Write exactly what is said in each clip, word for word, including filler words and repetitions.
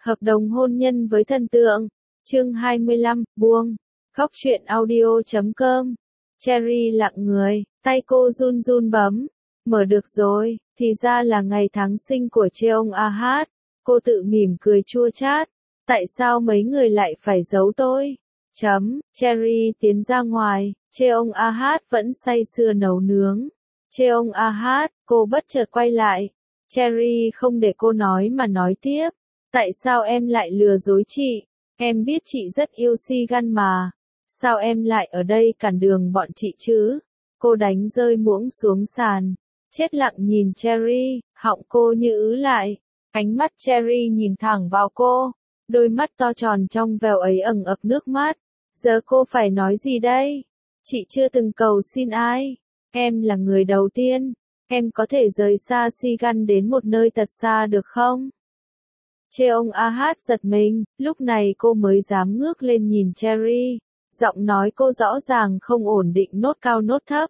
Hợp đồng hôn nhân với thần tượng. Chương hai mươi lăm, buông. Góc truyện audio chấm com. Cherry lặng người, tay cô run run bấm. Mở được rồi, thì ra là ngày tháng sinh của Cheong Ahad. Cô tự mỉm cười chua chát. Tại sao mấy người lại phải giấu tôi? Chấm, Cherry tiến ra ngoài, Cheong Ahad vẫn say sưa nấu nướng. Cheong Ahad, cô bất chợt quay lại. Cherry không để cô nói mà nói tiếp. Tại sao em lại lừa dối chị? Em biết chị rất yêu Sigan mà. Sao em lại ở đây cản đường bọn chị chứ? Cô đánh rơi muỗng xuống sàn. Chết lặng nhìn Cherry, họng cô như ứ lại. Ánh mắt Cherry nhìn thẳng vào cô. Đôi mắt to tròn trong veo ấy ẩn ực nước mắt. Giờ cô phải nói gì đây? Chị chưa từng cầu xin ai. Em là người đầu tiên. Em có thể rời xa Sigan đến một nơi thật xa được không? Cheong Ahad giật mình, lúc này cô mới dám ngước lên nhìn Cherry. Giọng nói cô rõ ràng không ổn định, nốt cao nốt thấp.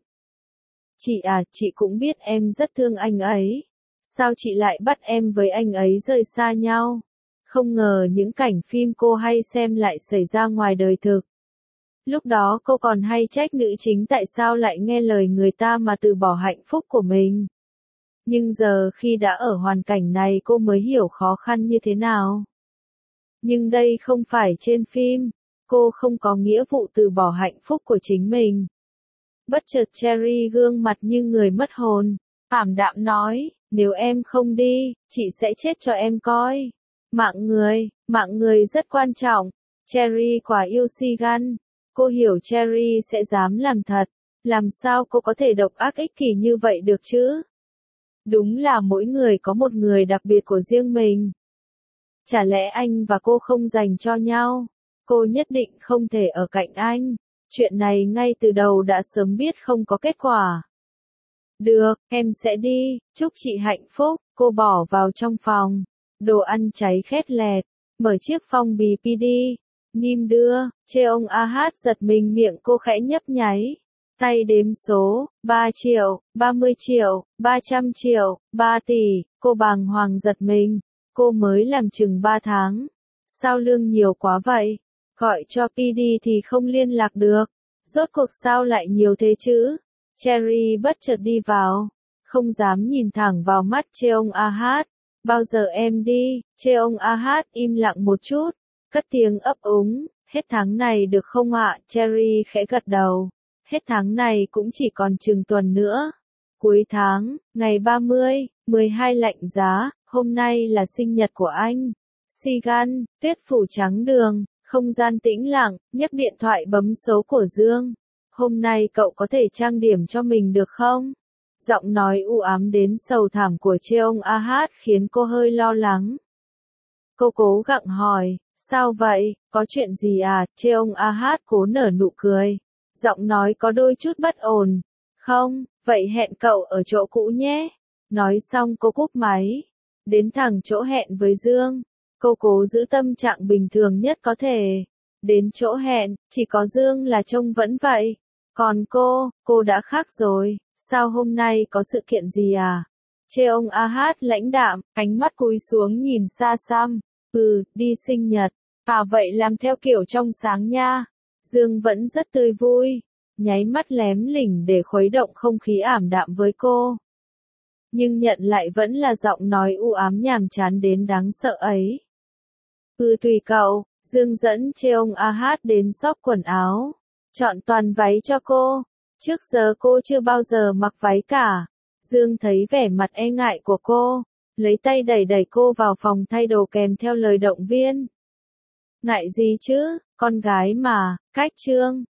Chị à, chị cũng biết em rất thương anh ấy. Sao chị lại bắt em với anh ấy rời xa nhau? Không ngờ những cảnh phim cô hay xem lại xảy ra ngoài đời thực. Lúc đó cô còn hay trách nữ chính tại sao lại nghe lời người ta mà từ bỏ hạnh phúc của mình. Nhưng giờ khi đã ở hoàn cảnh này cô mới hiểu khó khăn như thế nào. Nhưng đây không phải trên phim. Cô không có nghĩa vụ từ bỏ hạnh phúc của chính mình. Bất chợt Cherry gương mặt như người mất hồn. Ảm đạm nói, nếu em không đi, chị sẽ chết cho em coi. Mạng người, mạng người rất quan trọng. Cherry quả yêu Sigan. Cô hiểu Cherry sẽ dám làm thật. Làm sao cô có thể độc ác ích kỷ như vậy được chứ? Đúng là mỗi người có một người đặc biệt của riêng mình. Chả lẽ anh và cô không dành cho nhau? Cô nhất định không thể ở cạnh anh. Chuyện này ngay từ đầu đã sớm biết không có kết quả. Được, em sẽ đi, chúc chị hạnh phúc. Cô bỏ vào trong phòng. Đồ ăn cháy khét lẹt. Mở chiếc phong bì pê đê. Nim đưa, Cheong Ahad giật mình, miệng cô khẽ nhấp nháy. Tay đếm số, ba triệu, ba mươi triệu, ba trăm triệu, ba tỷ, cô bàng hoàng giật mình. Cô mới làm chừng ba tháng. Sao lương nhiều quá vậy? Gọi cho pê đê thì không liên lạc được. Rốt cuộc sao lại nhiều thế chứ? Cherry bất chợt đi vào. Không dám nhìn thẳng vào mắt Cheong Ahad. Bao giờ em đi? Cheong Ahad im lặng một chút. Cất tiếng ấp úng. Hết tháng này được không ạ? Cherry khẽ gật đầu. Hết tháng này cũng chỉ còn chừng tuần nữa. Cuối tháng, ngày ba mươi, mười hai lạnh giá, hôm nay là sinh nhật của anh. Sigan, tuyết phủ trắng đường, không gian tĩnh lặng, nhấc điện thoại bấm số của Dương. Hôm nay cậu có thể trang điểm cho mình được không? Giọng nói u ám đến sầu thảm của Cheong Ahad khiến cô hơi lo lắng. Cô cố gắng hỏi, sao vậy, có chuyện gì à? Cheong Ahad cố nở nụ cười. Giọng nói có đôi chút bất ổn. Không, vậy hẹn cậu ở chỗ cũ nhé. Nói xong cô cúp máy. Đến thẳng chỗ hẹn với Dương. Cô cố giữ tâm trạng bình thường nhất có thể. Đến chỗ hẹn, chỉ có Dương là trông vẫn vậy. Còn cô, cô đã khác rồi. Sao hôm nay có sự kiện gì à? Cheong Ahad lãnh đạm, ánh mắt cúi xuống nhìn xa xăm. Ừ, đi sinh nhật. À vậy làm theo kiểu trong sáng nha. Dương vẫn rất tươi vui. Nháy mắt lém lỉnh để khuấy động không khí ảm đạm với cô. Nhưng nhận lại vẫn là giọng nói u ám nhàm chán đến đáng sợ ấy. Ừ tùy cậu. Dương dẫn Cheong Ahad đến shop quần áo. Chọn toàn váy cho cô. Trước giờ cô chưa bao giờ mặc váy cả. Dương thấy vẻ mặt e ngại của cô. Lấy tay đẩy đẩy cô vào phòng thay đồ kèm theo lời động viên. Ngại gì chứ, con gái mà, cách trương.